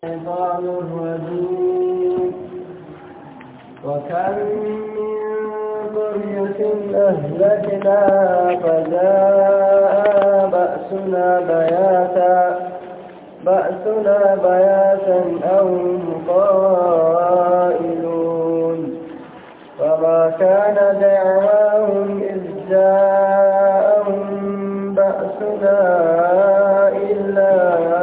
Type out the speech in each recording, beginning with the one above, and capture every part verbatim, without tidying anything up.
الشيطان الرجيم وكم من قرية أهلكناها فجاء بأسنا بياتا بأسنا بياتا أو هم قائلون فما كان دعواهم إذ جاءهم بأسنا إلا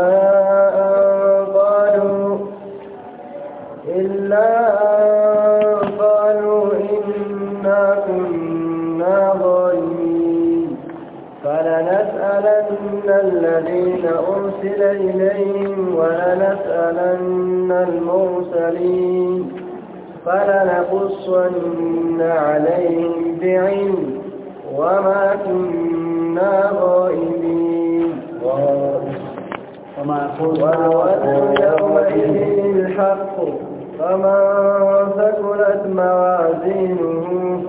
إلا قالوا إنا كنا ظالمين فلنسألن الذين أرسل إليهم ولنسألن المرسلين فلنقصن عليهم بعلم وما كنا غائبين والوزن يومئذ الحق فمن ثقلت موازينه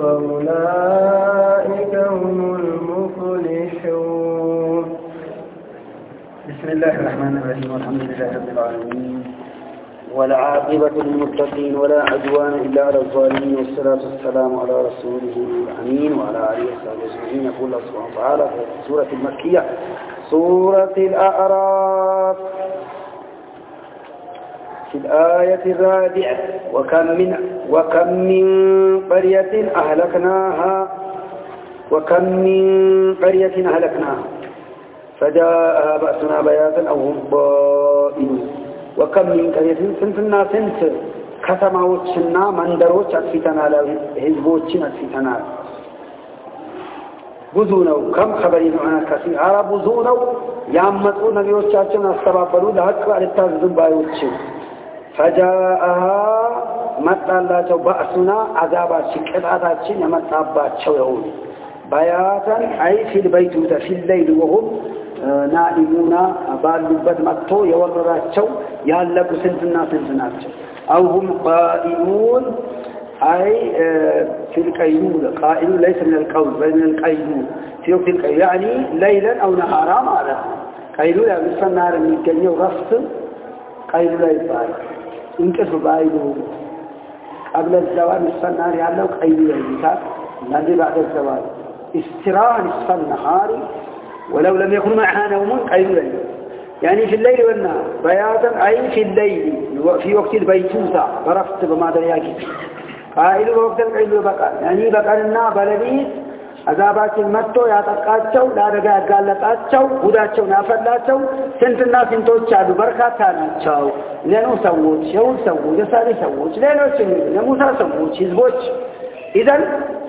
فأولئك هم المفلحون. بسم الله الرحمن الرحيم والحمد لله رب العالمين والعاقبة للمتقين ولا عدوان إلا على الظالمين والصلاة والسلام على رسوله الأمين وعلى آله وصحبه أجمعين. يقول الله سبحانه وتعالى في سورة المكية سورة الأعراف في الآية الرابعة وكم من وكم من قرية أهلكناها وكم من قرية أهلكناها فجاءها بأسنا بياتا أو هم قائلون. وكم من قرية سنتنا سنت كتماوچنا مندروچ أتفتنا لهزبوچن أتفتنا بزونو كم خبرين عنا كثير على بزونو يامتو نبيوچاچن استبابلو لحق والتازدن بايوچن فجاءها مطلعاچو بأسنا عذاباچن قطعاتاچن يمطاباچو يهون بياتا أي في البيت في الليل وهم نائمون بالبت مطو يورراچو يالقو سنتنا سنتناچو أو هم قائمون أي في القيلولة قائل ليس من القول بل من القيلولة في وقت القيلولة يعني ليلا أو نهارا ماذا قيلولة بس النهار من الجنة ورفت قيلولة يبارك انكسر بايده قبل الزوال نصف النهار يعلو قيلولة يبارك الذي بعد الزوال استراء نصف النهار ولو لم يكن معها نوم قيلولة يعني في الليل والنهار بياتا أي في الليل في وقت البيتوسة ورفت بماذا يجب قائل وقت القيل بقى يعني بقالنا بلديت عذابات المتو ያጠቃቸው ዳረጋ ያጋለጣቸው ጉዳቸው ያፈላቸው ስንትና ስንቶች አሉ በርካታ ናቸው ለኑ ሰዎች የውን ሰዎች የሳሌ ሰዎች ሌሎች የሙሳ ሰዎች ህዝቦች ኢዘን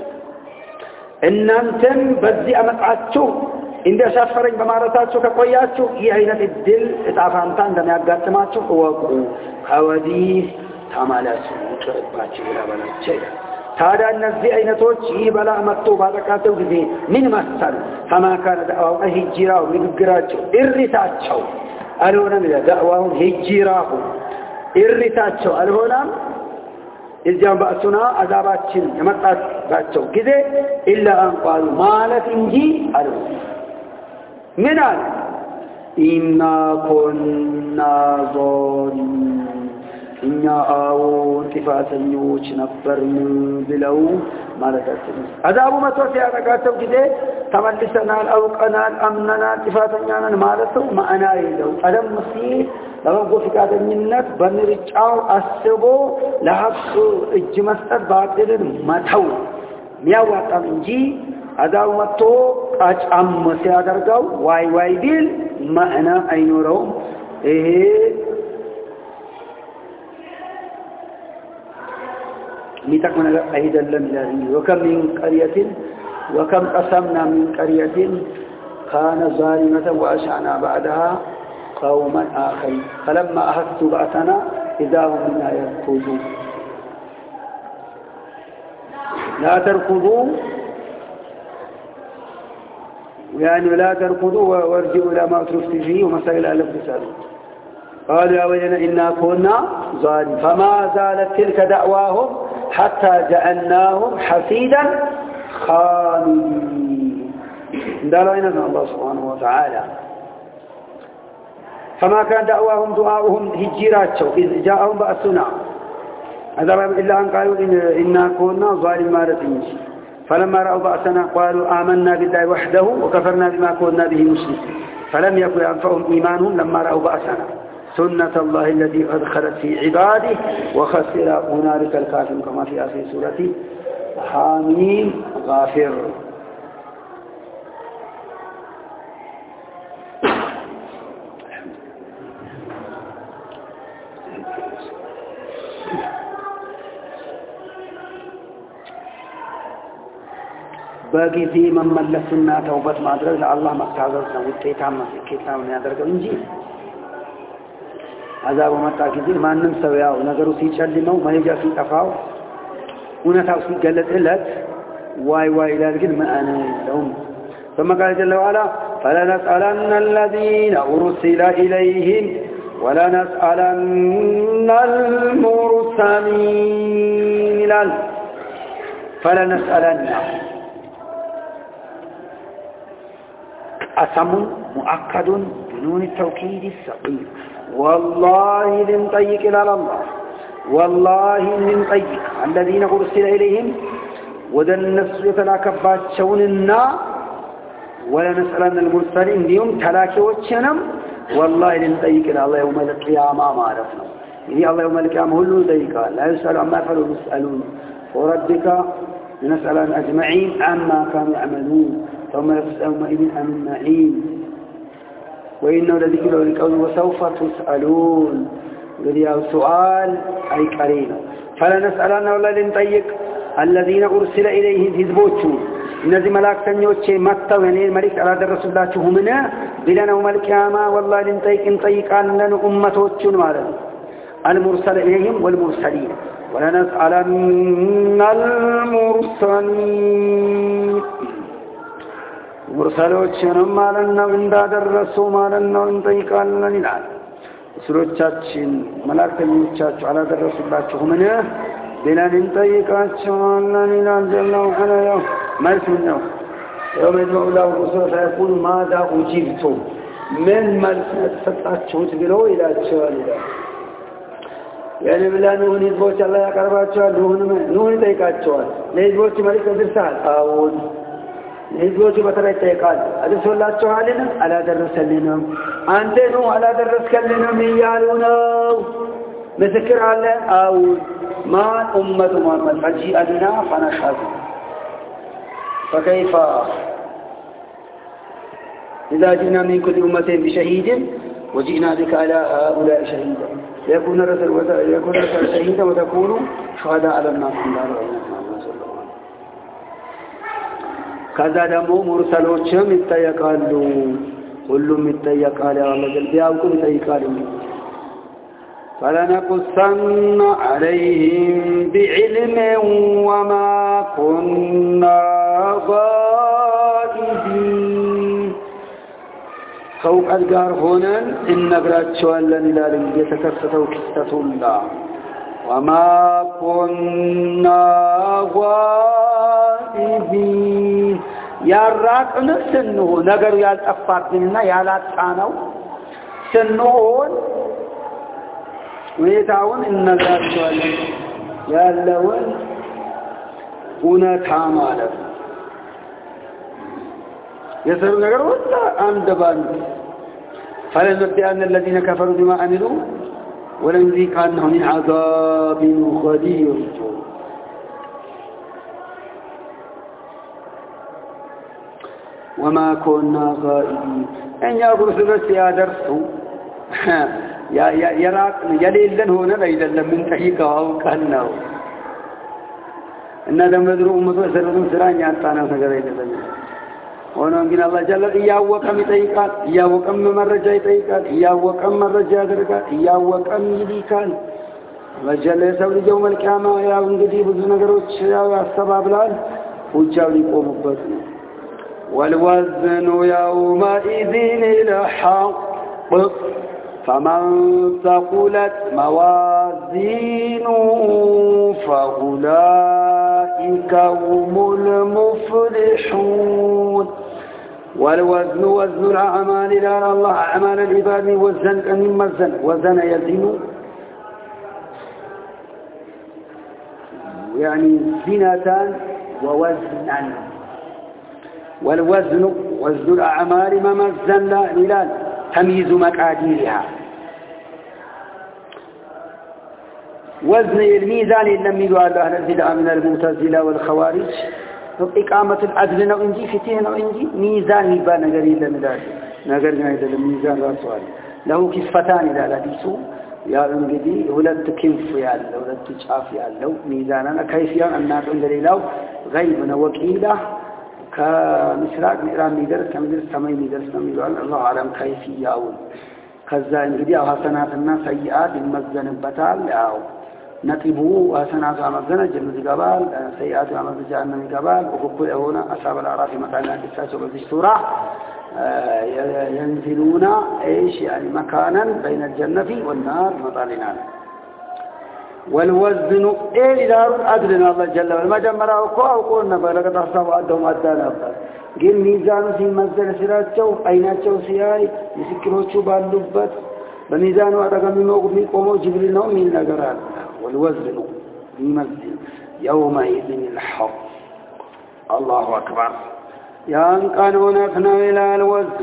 እናንተም በዚህ አመጣችሁ እንደሻፈረኝ በማረታችሁ ከቆያችሁ ይህ አይነት እድል እጣፋንታ እንደሚያጋጥማችሁ እወቁ ከወዲህ ታማላችሁ ቅርባችሁ ይላባላችሁ ታዲያ እነዚህ አይነቶች ይበላ መጥቶ ባጠቃተው ጊዜ ምን መሰል فما كان دعواው ሂጅራው ንግግራቸው እርታቸው አልሆነም ዳዕዋው ሂጅራው እርታቸው አልሆነም እዚያም ባሱና አዛባችን የመጣባቸው ጊዜ ኢላ አንቋሉ ማለት እንጂ አሉ ምን አለ ኢና ኩና ዞሊሚን እኛ አዎ ጥፋተኞች ነበርን ብለው ማለታቸው አዛቡ መጥቶ ሲያጠቃቸው ጊዜ ተመልሰናል አውቀናል አምነናል ጥፋተኛንን ማለቱ ማዕና የለው ቀደም ሲል ለበጎ ፈቃደኝነት በምርጫው አስቦ ለሐቅ እጅ መስጠት ባጥልን መተው ሚያዋጣም እንጂ አዛቡ መጥቶ ቃጫም ሲያደርገው ዋይ ዋይ ቢል ማዕና አይኖረውም። ይሄ ميتكم أيضا لم يري وكم من قرية وكم قسمنا من قرية كان ظالمة وأشعنا بعدها قوما آخرين فلما أخذت بأسنا إذا هم منا يركضون لا تركضوا يعني لا تركضوا وارجعوا إلى ما أترفت فيه ومسائل ألف تسألون قالوا يا ويلنا إنا كنا ظالمين فما زالت تلك دعواهم حتى جعلناهم حفيدا خامدين. دلوا إن الله سبحانه وتعالى فما كان دعواهم دعاؤهم هجيراتهم إذ جاءهم بأسنا هذا إلا أن قالوا إن إنا كنا ظالمين فلما رأوا بأسنا قالوا آمنا بالله وحده وكفرنا بما كنا به مشركين فلم يكن ينفعهم إيمانهم لما رأوا بأسنا سنة الله التي قد خلت في عباده وخسر هنالك الكافرون كما في آخر سورة حاميم غافر በጊዜ መመለስና ተውበት ማድረግ ለአላህ መታዘዝ ነው ውጤታማ ስኬታማ ያደርገው እንጂ አዛቡ መጣ ጊዜ ማንንም ሰው ያው ነገሩ ሲጨልመው መሄጃ ሲጠፋው እውነታው ሲገለጽለት ዋይ ዋይ ይላል ግን ማአነ የለውም ثم قال جل وعلا فلنسألن الذين أرسل إليهم ولنسألن المرسلين فلنسألن قسم مؤكد بنون التوكيد الثقيل والله لنطيق إلى الله والله لنطيق الذين أرسل إليهم وذا النفس يتلاكبات شوننا ولا نسألن المرسلين اليوم تلاكي وشنم والله لنطيق إلى الله يوم القيامة ما عرفنا يعني الله يوم القيامة هو اللي لا يسأل عما يفعلون يسألون وربك لنسألن أجمعين عما كانوا يعملون ثم يسألون إذن عن النعيم وإنه لذكر للقول وسوف تسألون الذي سؤال أي كريم فلا نسألن ولا لنطيق الذين أرسل إليهم هزبوتهم إنذي ملاك تنيوتشي متوا يعني الملك على الرسول الله تهمنا بلنا وم القيامة والله لنطيق انطيق أننا أمتوتشون مالا المرسل إليهم والمرسلين ولا نسألن المرسلين مرسلوچንም ማለት ነው እንዳደረሱ ማለት ነው እንጠይቃለን ይላል ስሮቻችን መላእክተኞቻቸው አላደረሱላችሁ ምን ብለን እንጠይቃቸዋለን ይላል ጀላው ኸላው መልስ ነው የመጀመሪያው ለውሶ ሳይኩን ማዳ ኡጂብቱ ምን መልስ ተሰጣችሁት ብሎ ይላቸዋል ይላል ያኔ ብላኑን ህዝቦች አላህ ያቀርባቸዋል ኑህን ኑህን ይጠይቃቸዋል ለህዝቦች መልስ ደርሰሃል አዎን ለህዝቦቹ በተለይ ይጠይቃል አድርሶላችኋልን አላደረሰልንም አንተ ነው አላደረስከልንም እያሉ ነው ምስክር አለ አው ማ ኡመቱ ሙሐመድ ፈጂ አድና ፈነሻዱ فكيف إذا جئنا من كل أمة بشهيد وجئنا بك على هؤلاء شهيدا يكون الرسل يكون الرسل شهيدا وتكون شهداء على الناس كذا دمو مرسلوچم ይጠየቃሉ ሁሉም ይጠየቃል ያለ ቢያውቁም ይጠይቃሉ فلنقصن عليهم بعلم وما كنا غائبين ከውቀት ጋር ሆነን እንነግራቸዋለን ይላል የተከሰተው ክስተቱላ وما كنا غائبين ያራቅን ስንሆን ነገሩ ያልጠፋብንና ያላጣነው ስንሆን ወይታውን እንነግራቸዋለን ያለውን እውነታ ማለት የሰሩ ነገር ወጣ አንድ ባንድ فلنبدأن الذين كفروا بما عملوا ولنذيقنهم من عذاب غليظ وما كنا غائبين أن يقول سبس يا درسوا يا يا يراك يليلن هنا ليلن من تحيكه كانه إن هذا مدرو أمته سرهم سران يعطانا سجرا يلين ሆኖም ግን አላህ ጀለል ያወቀም ይጠይቃል ያወቀም መረጃ ይጠይቃል ያወቀም መረጃ ያደርጋል ያወቀም ይልካል ወጀለል ሰው ልጅው መልካማ ያው እንግዲህ ብዙ ነገሮች ያው ያስተባብላል ሁጃው ሊቆሙበት ነው والوزن يومئذ الحق فمن ثقلت موازينه فأولئك هم المفلحون والوزن وزن الأعمال لا الله أعمال العباد وزن أن يمزن وزن يزن يعني زنة ووزنا والوزن وزن الأعمال ممزن لا إلى تمييز مقاديرها وزن الميزان لم يدعى أهل البدع من المعتزلة والخوارج إقامة العدل نو إنجي فتيه نو إنجي ميزان يبقى نقر إلا مدار نقر إلا الميزان رسول له كفتان إلى الحديث يا انجدي ولد كنف يالله ولد شاف يالله ميزاننا كيف يعني الناس عند له غيبنا وكيله كمسراق ميران ميدرس كمدرس سماي ميدرس كميدرس الله أعلم كيف ياون كذا انجدي أو حسنات الناس سيئات المزن بتال أو نتيبه حسنات عمزنا جنة جبال سيئات عمزنا جهنم جبال وكل هنا أصحاب الأعراف مثلا الساس وبالسورة ينزلون إيش يعني مكانا بين الجنة والنار مطالنا والوزن إيه دار أدرنا الله جل وعلا ما جمعنا وقوة وقولنا فلقد أحصوا أدهم أدانا قل ميزان في مزل سرات شو أين شو سياي يسكروا شو باللبت بميزان وأرقم من موقف من قوموا جبريل نوم من نقران والوزن يمزل يومئذ الحق الله أكبر يان قانون أثنى إلى الوزن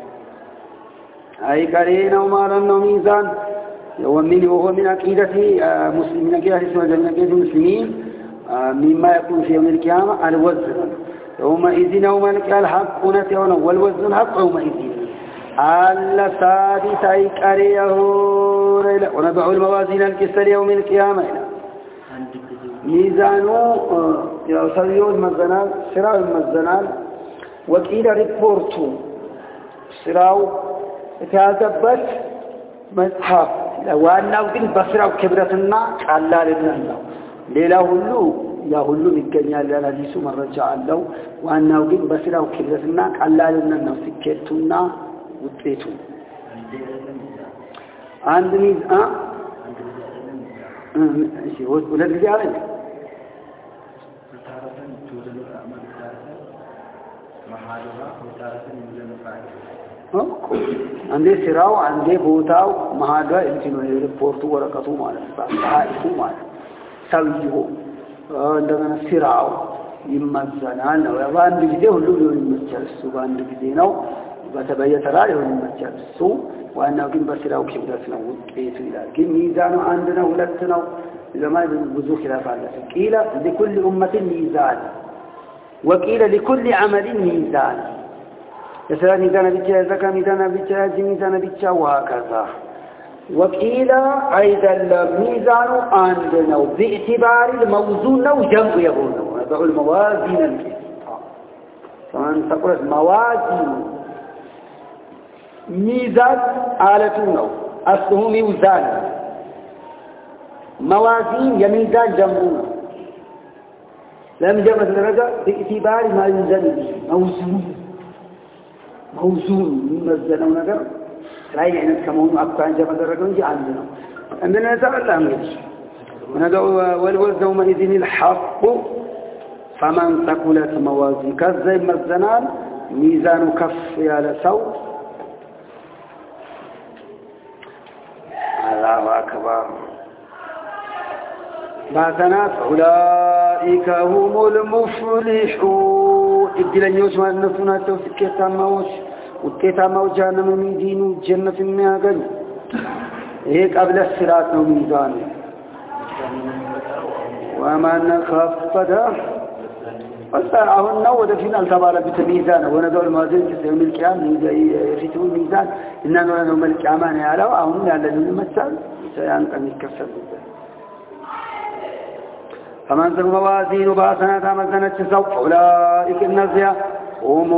أي قرين وما لنه ميزان ومن وهو من عقيدة مسلمين كده اسمه من عقيدة المسلمين مما يكون في يوم القيامة الوزن يومئذ يوم القيامة الحق نتيون والوزن الحق يومئذ الثابت أي قريه ونضع الموازين القسط يوم القيامة ميزانه يوصلون مزنال سراو مزنال وكيل ريبورتو سراو يتعذبت مصحف ዋናው ግን በስራው ክብረትና ቀላልነት ነው ሌላው ሁሉ ያ ሁሉ ይገኛል ያላዲሱ መረጃ አለው ዋናው ግን በስራው ክብረትና ቀላልነት ነው ስኬቱና ውጤቱ አንድ ሚዝ አ እሺ ወደ ጊዜ አለ አንዴ ስራው አንዴ ቦታው ማሃጋ እንትኑ ሪፖርቱ ወረቀቱ ማለት ታሪኩ ማለት ሰውየው እንደገና ስራው ይመዘናል ነው በአንድ ጊዜ ሁሉ ሊሆን ይችላል እሱ በአንድ ጊዜ ነው በተበየተራ ሊሆን ይችላል እሱ ዋናው ግን በስራው ክብደት ነው ውጤቱ ይላል ግን ሚዛኑ አንድ ነው ሁለት ነው ለማለት ብዙ خلاف አለ ቂላ لكل امه ميزان وقيل لكل عمل ميزان يسأل ميزان بيتشا زكاة ميزان بيتشا حج ميزان بيتشا وهكذا وقيل أيضا الميزان عندنا باعتبار الموزون أو جمع يقولون نضع الموازين القسط فمن تقول موازين ميزان آلتنا أصله ميزان موازين يميزان جمعنا لم جمع الرجل باعتبار ما ينزل به موزون موزون ممزنው ነገር ላይ አይነት ከመሆኑ አኳያ ተደረገው እንጂ አንድ ነው እንደነ ተቀላም ነው والوزن يومئذ الحق فمن ثقلت موازين كذا يمزنال ميزانه كف ያለ ሰው الله اكبر ባሰናት أولئك هم المفلحون እድለኞች ማለት ናቸው ስኬታማዎች ውጤታማው ጀነም የሚዲኑ ጀነት የሚያገኝ ይሄ ቀብለ ስራት ነው ሚዛን ومن خفت فصار አሁን ነው ወደ ፊናል ተባለበት ሚዛን ወነገው ማዘን ሲስተም القيام የፊቱ ሚዛን እና ነው መልቂያማ ነው ያለው አሁን ያለን መቻል ያንቀም ይከሰሉበት فمن ثقلت موازينه بحسنات مزنت سوء أولئك النزيا هم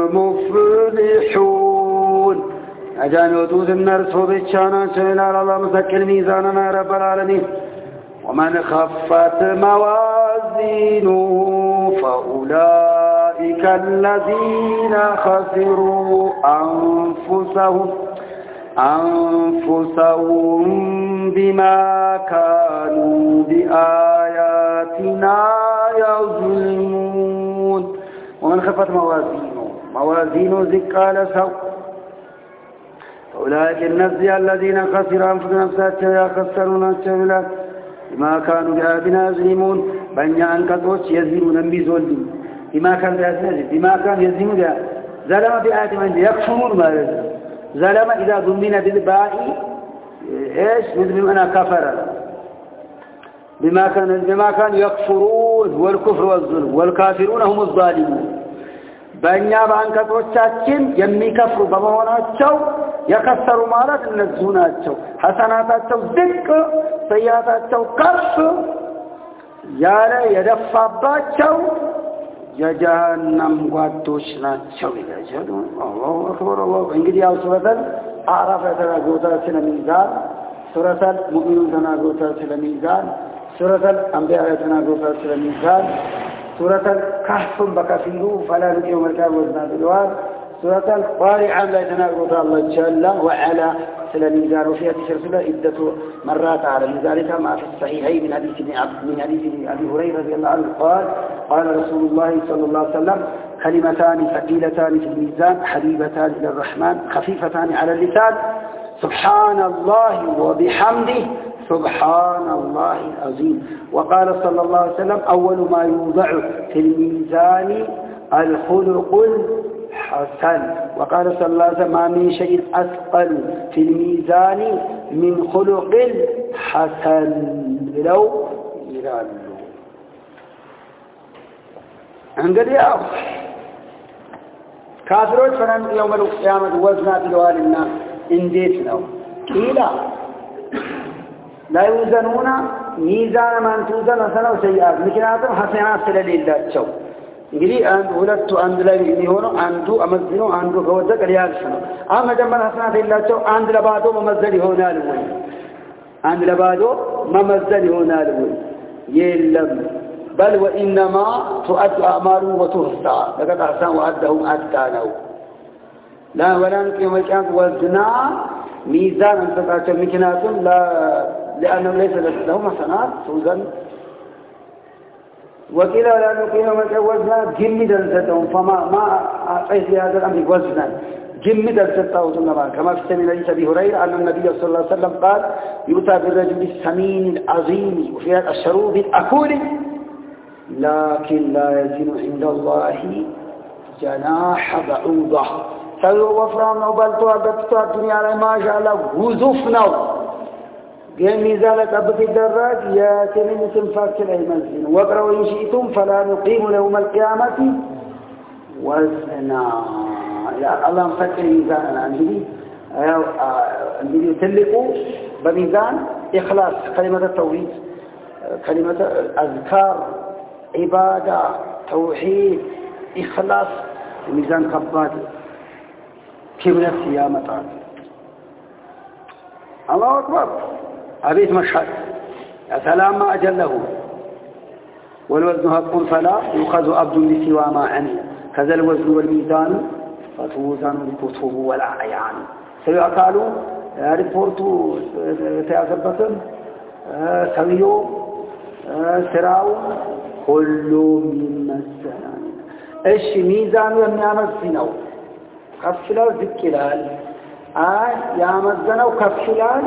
المفلحون أجان يوتوز النرس بيتشانا شلال الله مسكر ميزاننا رب العالمين ومن خفت موازينه فأولئك الذين خسروا أنفسهم أنفسهم بما كانوا بآياتنا يظلمون ومن خفت موازينه موازينه ذكال سو أولئك النزي الذين خسروا أنفسهم نفساتهم يخسرون الشملات بما كانوا بآياتنا يظلمون بنيا أنكتوش يزيمون بزول بما كان يزيمون بما كان يزيمون ظلم بآياتنا يكفرون ما يزيمون ظلم إذا ضمن بالباء إيش مثل أنا كفر بما كان بما كان يكفرون والكفر والظلم والكافرون هم الظالمون بنيا بانكتوچاچن يميكفر بمሆናቸው يكسر ማለት እነሱ ናቸው ሐሰናታቸው ዝቅ ሰያታቸው ከፍ ያለ የደፋባቸው የጀሃነም ጓዶች ናቸው ይላል አላሁ አክበር አላሁ እንግዲህ ያው ሱረተል አዕራፍ የተናገሩት ስለሚዛን ሱረተል ሙእሚኑን ተናገሩት ስለሚዛን ሱረተል አንቢያ የተናገሩት ስለሚዛን سورة الكهف بكفيلو فلا نقيم الكهف وزنا بالوار سورة القارعة لا يتناقض الله جل وعلا سلا ميزان وفيها تشر سلا عدة مرات على ذلك ما في الصحيحين من حديث من حديث أبي هريرة رضي الله عنه قال قال رسول الله صلى الله عليه وسلم كلمتان ثقيلتان في الميزان حبيبتان إلى الرحمن خفيفتان على اللسان سبحان الله وبحمده سبحان الله العظيم وقال صلى الله عليه وسلم أول ما يوضع في الميزان الخلق الحسن وقال صلى الله عليه وسلم ما من شيء أثقل في الميزان من خلق الحسن لو يرادوا انقل يا كافرون فنان يوم القيامة وزنا بالوالنا انديت له كيلا لا يوزنون ميزان من توزن حسنة وسيئات مكناتهم حسنات ስለሌላቸው እንግዲህ አንድ ሁለቱ አንድ ላይ ሊሆኑ አንዱ አመዝኖ አንዱ ከወደቀ ሊያልፍ ነው አሁን መጀመሪያ حسنات የሌላቸው አንድ ለባዶ መመዘን ይሆናል ወይ አንድ ለባዶ መመዘን ይሆናል ወይ የለም بل وانما تؤد اعمالهم وتحصى لقد احسن وعدهم ادانوا لا ولا يوم القيامه وزنا ميزان انتقاቸው ምክንያቱም لا لأنه ليس لهم حسنات توزن وكلا لا نقيم وزنا جمد الزتهم فما ما أعطيت هذا الأمر وزنا جمد الزتهم كما في سنة حديث أبي هريرة أن النبي صلى الله عليه وسلم قال يؤتى بالرجل السمين العظيم وفي هذا الشروب الأكول لكن لا يزن عند الله جناح بعوضة سيو وفرامنا وبلتوا بلتوا الدنيا ما شاء الله وزفنا ميزان قبض الدراج يا تمن تنفاك الأيمنزين وقرأوا إن شئتم فلا نقيم يوم القيامة وزنا يا الله مفكر ميزاننا عندي عندي تلقوا بميزان إخلاص كلمة التوحيد كلمة أذكار عبادة توحيد إخلاص ميزان كباد كم نفسي يا مطار الله أكبر أبيت مشهد يا سلام ما أجله والوزن حق فلا يؤخذ عبد بسوى ما عمل كذا الوزن والميزان فتوزن الكتب والأعيان سيقالوا ريبورتو تيازبتن سويو سراو كل من السلام ايش ميزان የሚያመዝነው ከፍላው ዝቅ ይላል አይ ያመዘነው ከፍላል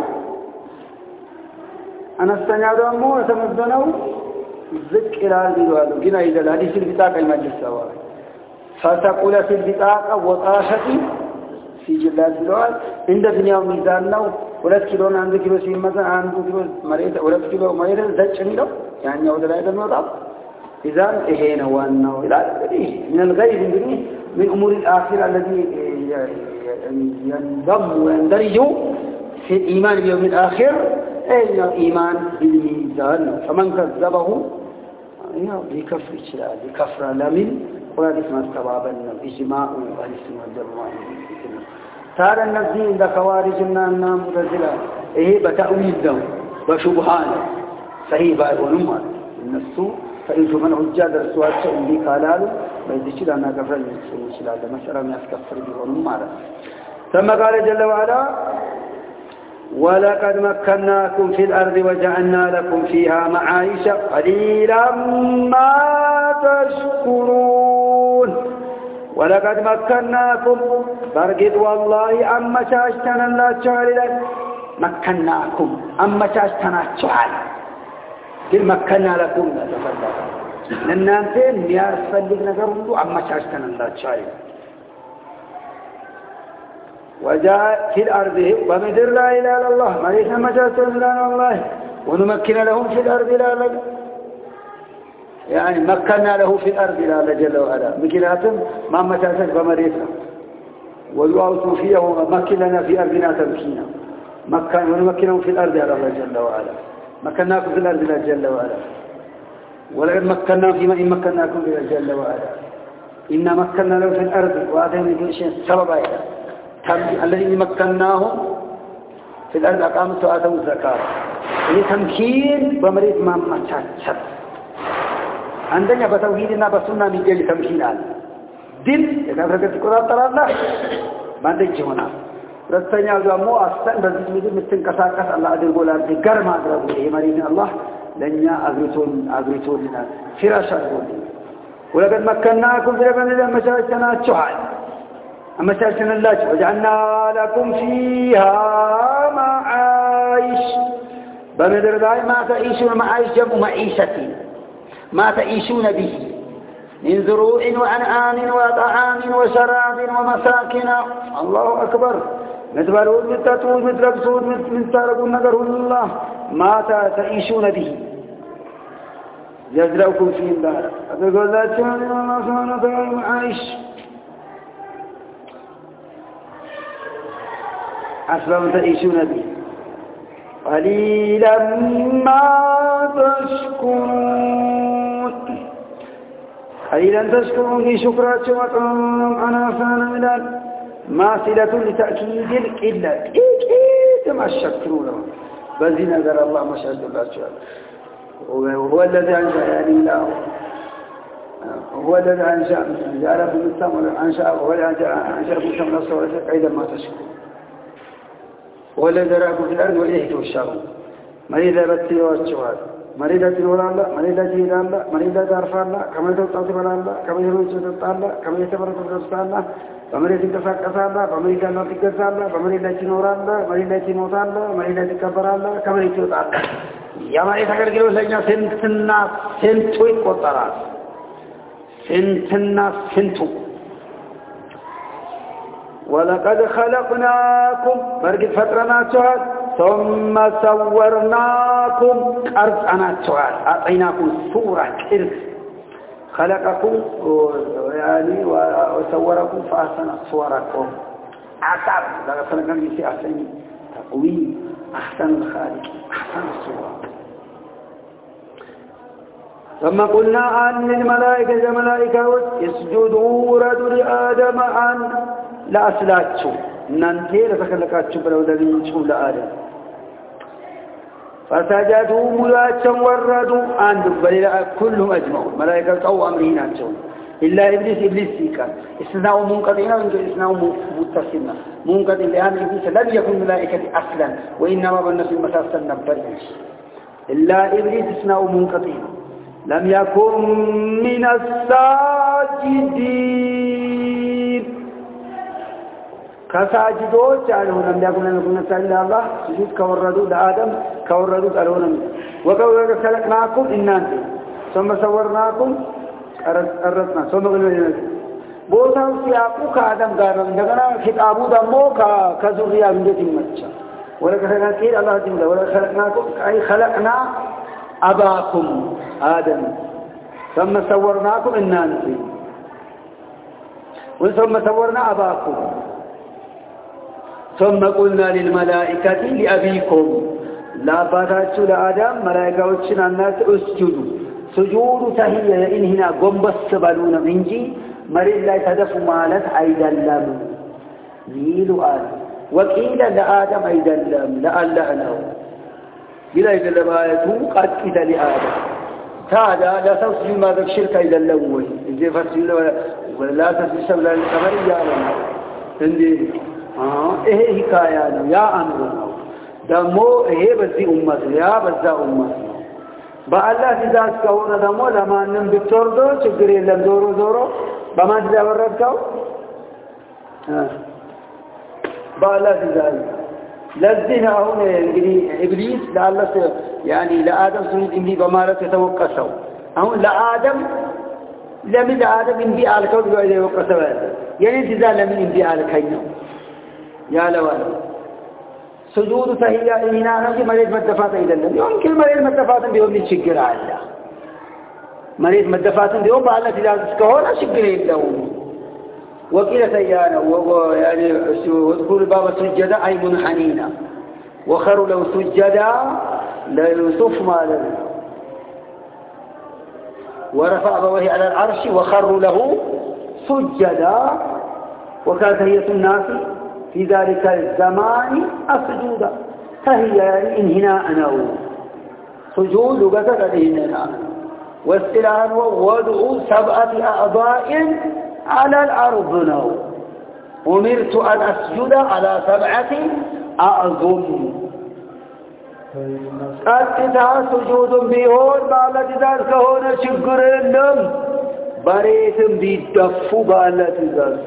አነስተኛው ደግሞ የተመዘነው ዝቅ ይላል ይላሉ ግን አይደል ሐዲስ ቢጣቃ ይመልሰው ፈተቁለት ቢጣቃ ወጣሸቲ ሲጅላት ይላል እንደ ዱንያው ሚዛን ነው ሁለት ኪሎ እና አንድ ኪሎ ሲመዘን አንድ ኪሎ መሬት ሁለት ኪሎ መሬት ዘጭ የሚለው ያኛው ወደ ላይ ደግሞ ወጣ إذن إهينا وأنه إلى من الغيب من أمور الآخرة الذي ينضم ويندرج في الإيمان بيوم الآخر أين الإيمان بالميزان فمن كذبه بكفر الشلاء بكفر لمن ولا اسمه استوابا إجماع والاسم والجماع تارى النزين عند خوارج النام متزلة إيه بتأويل دم وشبهان صحيح بقى ونمان النسو فإنتم من عجاد الرسوات شئن بي قالالوا بيزيش لنا كفر المسلمين شلال مسألة من أسكفر بيونهم معنا ثم قال جل وعلا ولقد مكناكم في الأرض وجعلنا لكم فيها معايش قليلا ما تشكرون ولقد مكناكم برقد والله أما شاشتنا الله تعالى مكناكم أما شاشتنا تعالى كل مكنا لكم لا تفضل لأن أنتم يارفلق نقروا أما شاشتنا الله تعالى وجاء في الأرض ومدر لا إله إلا الله ما ليس مجاسنا إلا الله ونمكن لهم في الأرض لا لك يعني مكنا له في الأرض لا جل وعلا مكناتهم ما مجاسنا بمريسنا ويواصوا فيه ومكن لنا في أرضنا تمكينا مكن ونمكنهم في الأرض على الله جل وعلا مكناكم في الأرض لا جل وعلا ولقد مكنا فيما إن مكناكم في جل وعلا إن مكنا له في الأرض وآتينا كل شيء سبب أيضا الذين مكناهم في الأرض أقاموا وآتوا الزكاة ini tamkin بمريد ما مچاچت عندنا بتوحيدنا بسنة ميجي تمكينال دين إذا فرقت القرآن ترى الله ما تجي هنا رتني على مو أستن بس ميجي متن كساكس الله أدل قولا بكر ما أدرى بيه مريد الله لنيا أغريتون أغريتون لنا فراشة قولي ولقد مكناكم في الأرض مشاعتنا تشعل أما شاءتنا الله وجعلنا لكم فيها معايش بمدر داي ما تعيشون معايش جمع معيشتي ما تعيشون به من زروع وأنعام وطعام وشراب ومساكن الله أكبر متبرون متتون متلبسون متارقون نقر الله ما تعيشون به يزرعكم فيه الدار أقول لا تشاهد الله سبحانه وتعالى معايش أسباب تعيشون به قليلا ما تشكرون قليلا تشكرون في شكرات وطعام أنا فانا ملال ماثلة لتأكيد القلة إيكيد ما الشكرون بذين ذر الله ما شاهد الله تعالى وهو الذي أنشأ يعني الله هو الذي أنشأ جعل في المسلم وأنشأ هو الذي أنشأ في المسلم نفسه قليلا ما تشكرون ولا ذراكم في الأرض وإليه تشاءون مريضة بتي والشوال مريضة تقول الله مريضة جيد الله مريضة تعرف الله كم يتوقف الله كم يروج الله كم يتبرك الله بمريض تفاق الله بمريض الله تكسر الله بمريض تنور الله مريض تنور الله مريض تكبر الله كم يتوقف الله يا مريض أكل كيلو سجنا سنتنا سنتوي قطرات سنتنا سنتو ولقد خلقناكم برقد فترنا سؤال ثم صورناكم أرضنا سؤال أعطيناكم صورة كرس خلقكم يعني وصوركم فأحسن صوركم أعتاب لقد خلقنا في أحسن تقويم أحسن الخالق أحسن الصورة ثم قلنا أن الملائكة الملائكة يسجدوا رجل آدم عن لا أسلاتشو ننتهي لتخلقاتشو بلو دليلشو لآدم فسجدوا ملاتشا وردوا عندهم بل كلهم أجمعون ملائكة أو أمرين أنشون إلا إبليس إبليس سيكا استثناء منقطعين وإنك استثناء متصلنا منقطع لأن إبليس لم يكن ملائكة أصلا وإنما بالنسبة المسافة النبريش إلا إبليس استثناء منقطعين لم يكن من الساجدين كساجدوش عليهم لم يكن من الساجدين إلا الله سجود كوردوا لآدم كوردوا عليهم وقالوا خلقناكم إنانت ثم صورناكم أردنا ثم قلنا لنا بوثاو سياقو كآدم قارن لغنا خطابو دمو كذريا من جيت المجة ولكن خلقنا الله جمله ولكن خلقناكم أي خلقنا أباكم آدم ثم صورناكم إنانت ثم صورنا أباكم ثم قلنا للملائكة لأبيكم لا باتاتوا لآدم ملائكة وشنا الناس اسجدوا سجود تهيئ إن هنا قنبس بالون منجي مريد لا يتدف مالت أيضا لم ميلوا آدم وقيل لآدم أيضا لم لألعنه بلا يقلب آياته قد إذا لآدم هذا لا تفصل ماذا الشرك إذا الأول إذا فصل ولا تفصل ولا الكبر يا لنا عندي آه إيه حكاية يا أمرنا دمو إيه بزي أمة يا بزا أمة بالله تزاز كونه دمو لما نم دكتور دو شكري لم دورو دورو بما تدورتكو بالله تزال لذينا هون እንግዲህ ኢብሊስ ለአላህ يعني ለአደም ስጁድ እንዲ በማለት የተወቀሰው አሁን ለአደም ለምን ለአደም እንዲ አልከው ብሎ የተወቀሰው የኔ ትእዛዝ ለምን እንዲ አልከኝ ነው ያለው ስጁድ ተህያ ኢና ነው መሬት መደፋት አይደለም يمكن መሬት መደፋትን ቢሆን ችግር አለ መሬት መደፋትን ቢሆን በአላህ ትእዛዝ እስከሆነ ችግር የለውም وقيل سيانا يعني وذكر باب السجدة أي منحنينا وخروا لو سجدا ليوسف مالا ورفع أبويه على العرش وخروا له سجدا وكانت تحية الناس في ذلك الزمان السجود فهي يعني انهناء نو سجود قتل الانهناء واستلان ووضع سبعة أعضاء على الأرض نو أمرت أن أسجد على سبعة أعظم قد سجود بيهون بالله ذلك هنا شكر لهم بريتم بيدفوا بالله ذلك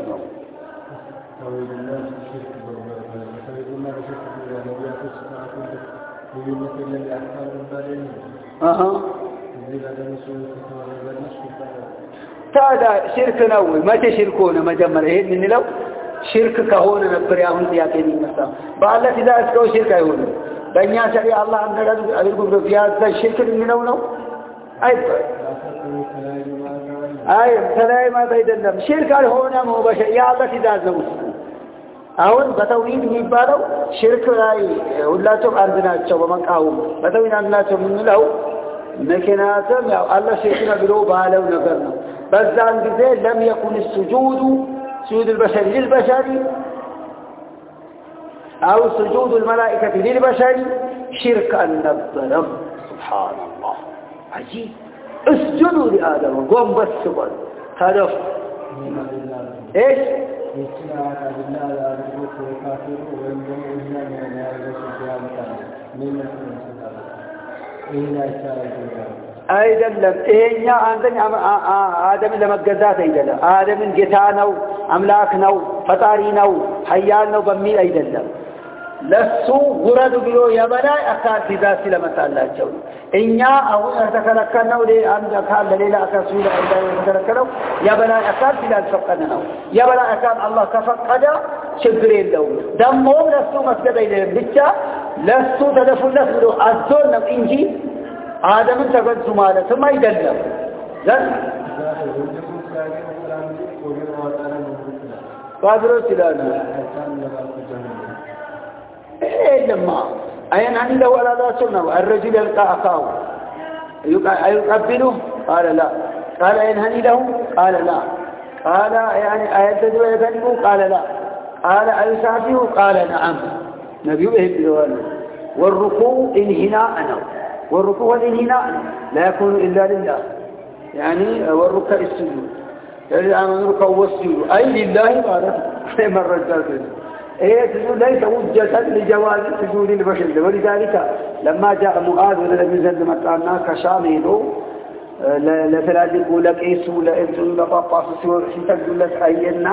أها هذا شرك نووي ما تشركون ما جمر هيد من لو شرك كهون نبر ياهون سياقين مثلا بالله إذا أسكوا شرك يهون بنيا شريع الله عند رجل أبيكم في هذا الشرك من لو لو أي أي سلاي ما تيدنا شرك هون مو بشر يا الله إذا زوج أهون بتوين يبالو شرك راي ولا توم أرضنا تشوف ما كاهم بتوين أرضنا تشوف من لو مكناتهم يا الله شيخنا بلو بالو نقرنا بس عن ذي لم يكن السجود سجود البشر للبشر أو سجود الملائكة للبشر شركا نبضرم سبحان الله عجيب اسجدوا لآدم قم بس قل هدف ايش አይደለም ይሄኛ አንደኛ አደም ለመገዛት አይደለም አደምን ጌታ ነው አምላክ ነው ፈጣሪ ነው ኃያል ነው በሚል አይደለም ለሱ ጉረዱ ብሎ የበላይ አካል ትእዛዝ ስለመጣላቸው እኛ አሁን ተከለከልነው ለአንድ አካል ለሌላ አካል ሲል ተከለከለው የበላይ አካል ትእዛዝ ፈቀደ ነው የበላይ አካል አላህ ከፈቀደ ችግር የለውም ደሞ ለሱ መስገድ አይደለም ብቻ ለሱ ተደፉለት ብሎ አዞን ነው እንጂ አደምን ተገዙ ማለትም አይደለም ዘን ባድሮች ይላሉ إلما أين عنده ولا ذا سنة الرجل يلقى أخاه أيقبله قال لا قال أين عنده قال لا قال يعني أيدد ويذنبه قال لا قال أيسافه قال نعم نبيه بالوالد والركوع انهناء والركوع والانهناء لا يكون إلا لله يعني والركوع السجود يعني أمن ركوع والسجود أي لله قالت سيما الرجال إيه تقول ليس وجة لجواز سجود البشر ولذلك لما جاء معاذ ولم يزل مكاننا كشامله لثلاثة لك إيسو لإنسو لقاقاس سوى تقول لك أينا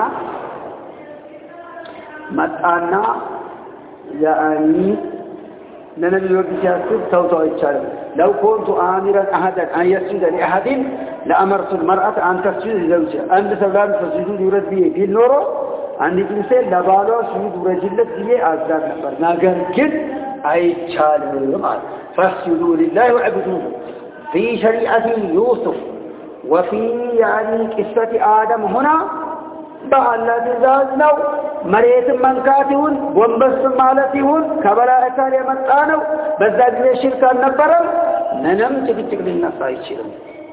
مكاننا يعني لنبي الوقت ياسب توتو إتشارب لو كنت آمرا أحدا أن يسجد لأحد لأمرت المرأة أن تسجد لزوجها أنت سولان فسجود يرد به في النور عندي مثال لبالو سجود رجلت به أزداد نفر ناقر كد أيتشارب فاسجدوا لله وعبدوه في شريعة يوسف وفي يعني قصة آدم هنا بألا تزازنوا مريت منكاتهم وانبس مالتهم كبلاء تالي متانوا بزاد لي شركة النبرا ننم تكتك للناس عيشهم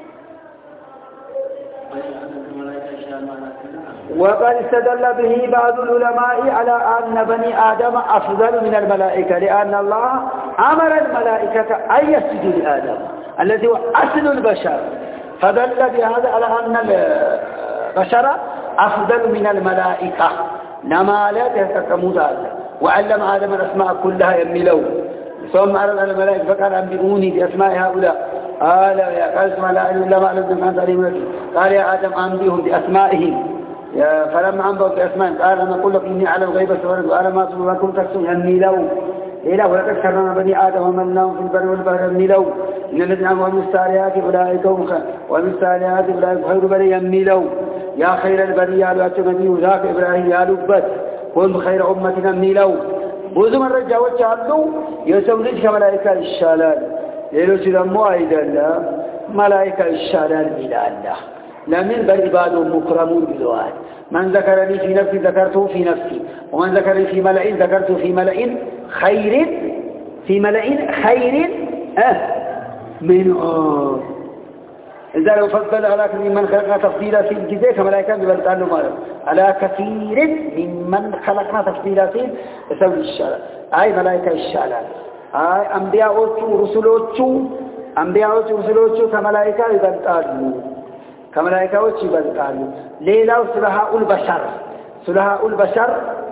وقد استدل به بعض العلماء على أن بني آدم أفضل من الملائكة لأن الله أمر الملائكة أن يسجدوا لآدم الذي هو أصل البشر فدل بهذا على أن البشر أفضل من الملائكة نما لا تهتكموا ذلك وعلم آدم الأسماء كلها يملوا ثم أرد على الملائكة فقال أنبئوني بأسماء هؤلاء قال يا قال اسمع لا إله إلا ما علمتم أنت عليم قال يا آدم أنبئهم بأسمائهم فلما أنبئهم بأسمائهم قال أنا أقول لك إني على الغيب سوالد وأنا ما أصبر لكم تكسون أني لو إله ولقد كرمنا بني آدم ومناهم في البر والبحر أني لو إن الذين عملوا الصالحات أولئك هم خير ومن الصالحات أولئك خير بني أني لو يا خير البرية لأتوا نبي ذاك إبراهيم يا لبت كن خير أمتنا أني لو بوزم الرجاء وجعلوا يسولج كملائكة الشالال ليلو سلموا أيضا الله ملائكة الشالال إلى الله لمن بل عباده مكرمون بالوعد من ذكرني في نفسي ذكرته في نفسي ومن ذكرني في ملئ ذكرته في ملئ خير في ملئ خير أه منه إذا لو فضل على كثير من خلقنا تفضيلا في الجزء كملائكة ببلتان ماله على كثير ممن خلقنا تفضيلا في يسوي الشالال أي ملائكة الشالال أي أنبياء ورسولوتشو أنبياء ورسولوتشو كملائكة ببلتان كملائكة ببلتان ليلة سلحاء البشر سلحاء البشر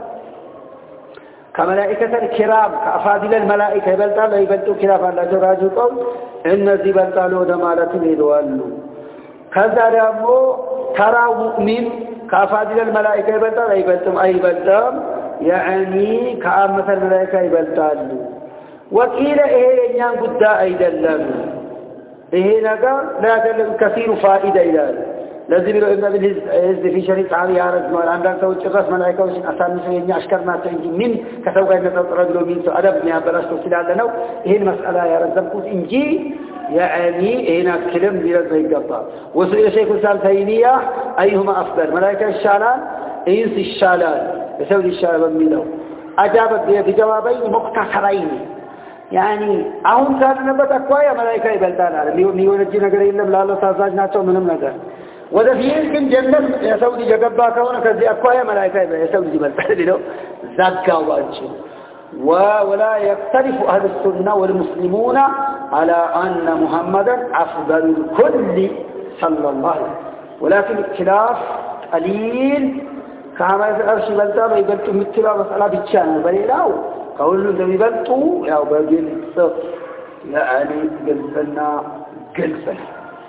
كملائكة الكرام كأفاضل الملائكة يبلتان لا يبلتوا كرام الله جراجوا قول إن ذي بلتانوا دمالة ليدوالوا كذا رمو ترى مؤمن كأفاضل الملائكة يبلتان لا يبلتم أي بلتان يعني كأمة الملائكة يبلتان وكيل إيه ينام قداء أيضا لهم إيه نقا لا تلم كثير فائدة إلى لازم يقول ابن أبي الهزد في شريط عالي عارض مال عندك سوى الرأس ملائكة وشن أسان نسوي أشكرنا تنجي من كسوى قيدنا رجل من سؤال ابن أبراشتو سلال لنو إيه المسألة يا رزمكوس إنجي يعني هنا كلم بيرد بيقضى وسئل شيخ الإسلام تيمية أيهما أفضل ملائكة الشالان إنس الشالان يسوي الشالان بميلو أجابت بجوابين مقتصرين يعني أهم كان نبت أقوى ملائكة يبلتان على ميونجي نقر إلا بلا الله تازاج ناتو منهم نقر وذا في يمكن جنة يسودي جقبا كونا كذي أقوى ملائكة يسودي يبلتان لنو زكا وانشو ولا يختلف أهل السنة والمسلمون على أن محمدا أفضل الكل صلى الله عليه وسلم ولكن الخلاف قليل كما يفعلش بلتان ويبلتو متلا مسألة بيتشان بليلاو قولوا ذا يبلتوا يا بقل صف يعني قلفنا قلفنا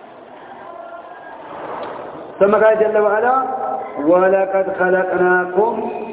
ثم قال جل وعلا ولقد خلقناكم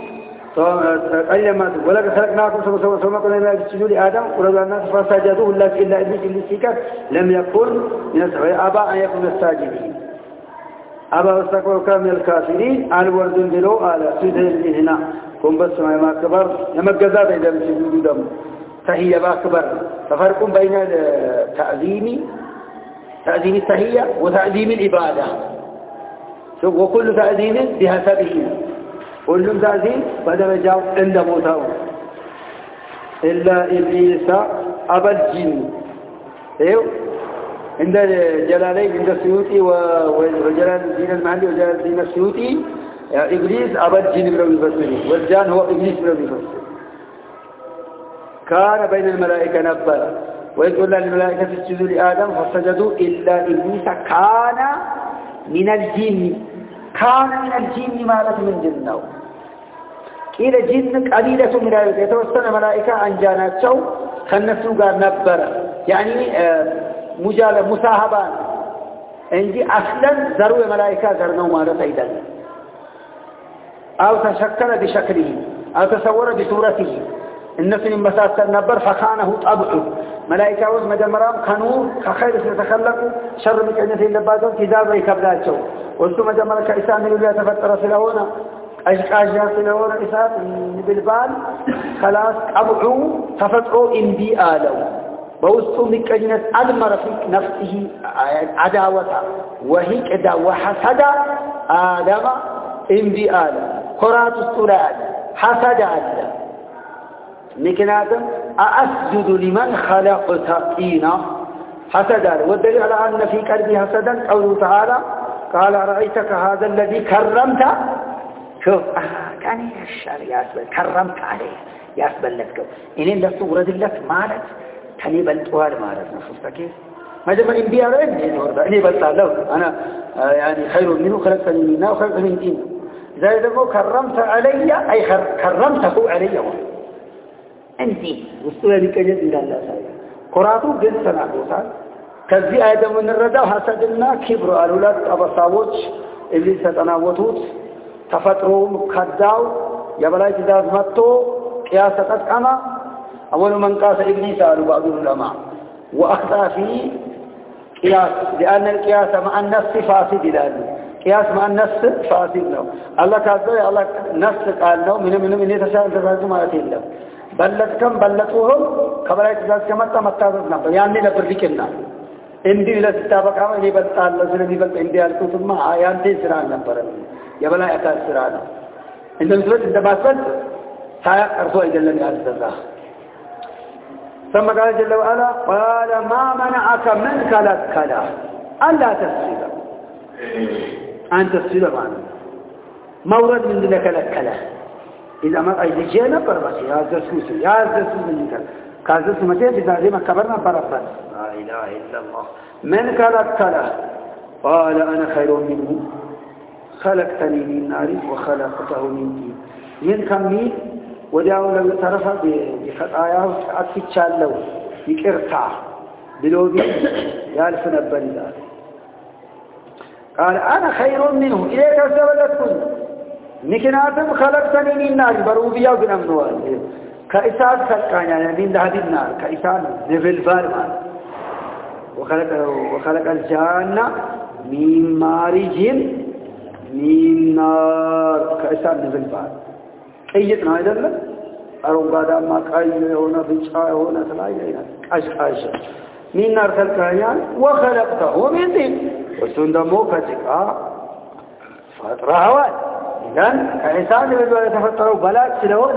أيما ولقد خلقناكم ثم ثم ثم قلنا ما تسجدوا لآدم ورجع الناس فسجدوا إلا إلا إبليس إبليس كان لم يكن من السبعين أبى أن يكون من الساجدين أبى واستكبر وكان من الكافرين على ورد بلو على سيد هنا كم بس ما كبر لما جزاء إذا بسجود دم تهية ما كبر ففرق بين تعظيم تعظيم التهية وتعظيم العبادة وكل تعظيم بحسبه كل تعظيم بدل جاء عند موته إلا إبليس أبى الجن إيوه عند جلالين عند السيوطي وجلال الدين المهدي وجلال الدين السيوطي إبليس أبى الجن بلو يفسره والجان هو إبليس بلو يفسره كان بين الملائكة نبرا وإذ قلنا للملائكة اسجدوا لآدم فسجدوا إلا إبليس كان من الجن كان من الجن مالة من جنه إلى جن قليلة من الملائكة يتوسطن ملائكة عن جاناتهم خنسوا قال نبرا يعني مجال مساهبان عندي أصلا ذروا ملائكة ذرنوا مالة أيضا أو تشكل بشكله أو تصور بصورته النفس المساس النبر فخانه طبعه ملائكة وز مجمرام كانوا كخير سيتخلقوا شر مجعنة اللباتهم كذاب يكبلاتهم وستو مجمرا كإسان من الله تفتر سلهونا أشكاشا سلهونا إسان بالبال خلاص أبعوا تفتعوا إنبي آلو ووستو مجعنة أدمر في نفسه عداوة وهي كدا وحسد آدم إنبي آلو قرات السلال حسد آدم مكناتا أأسجد لمن خلقت طينا حسدا والدليل على أن في قلبي حسدا قوله تعالى قال رأيتك هذا الذي كرمت شوف آه كان يشعر ياسبل كرمت عليه ياسبل لك إنين لصورة لك مالت كان يبلتوها مالت نفسك كيف ما جمع إنبياء رأيني إني بلتها له أنا آه يعني خير منه خلقتني منه وخير من دينه زي ذلك كرمت علي أي كرمته علي عندي وستوى بكجد إلى الله سعيد قراتو قد سنعبوتان ከዚህ አይደም እንረዳው ሐሰድና ክብር አሉላት አበሳዎች اللي ተጠናወቱት ተፈጥሮም ከዳው የበላይ ትእዛዝ መጥቶ قياس ተጠቀመ اول من قاس ابليس قالوا بعض العلماء واخطا في قياس لان القياس مع النفس فاسد ይላሉ قياس مع النفس فاسد ነው الله ካዘው الله ነፍስ ቃል ነው ምን ምን ምን የተሻለ ተዛዙ ማለት የለም በለጥከም በለጡህም ከበላይ ትእዛዝ ከመጣ መታዘዝ ነበር ያኔ ነበር ሊቅና እንዲህ ለተጣበቃው እኔ በልጣለሁ ስለሚበልጥ እንዲህ ያልኩትማ ያንተ ስራ ነበር የበላይ አካል ስራ ነው እንደዚህ እንደባሰል ሳያቀርቶ አይደለም ያዘዛ ثم قال جل وعلا قال ما منعك من كلكلا الا تسجد انت تسجد معنا مورد من كلكلا اذا ما ايجينا بربس يا زسوس يا زسوس منك كازس متى بذا ما كبرنا بربس لا اله الا الله من كلكلا قال انا خير منه خلقتني من نار وخلقته من طين ين كمي ወዲያው ለተረፈ በፈጣያው አጥቻለሁ ይቅርታ ብሎቢ ያልፍ ነበር ይላል قال انا خير منه اليك سبلتكم ምክንያቱም خلقتني من نار በሩቢያው ግን አምነዋል ከእሳት ፈቃኛ ነኝ ዳዲና ከእሳት ነበልባል ማለት وخلق وخلق الجنة من مارج من نار كእሳት ነበልባል ቀይጥ ነው አይደለ አረንጓዴማ ቀይ የሆነ ቢጫ የሆነ ተለያየ አይነት ቀሽቃሽ ሚናር ተልካያን ወخلقته من طين እሱን ደግሞ ከጭቃ ፈጥረዋል ይላል ከኢሳን በደለ የተፈጠረው በላጭ ስለሆነ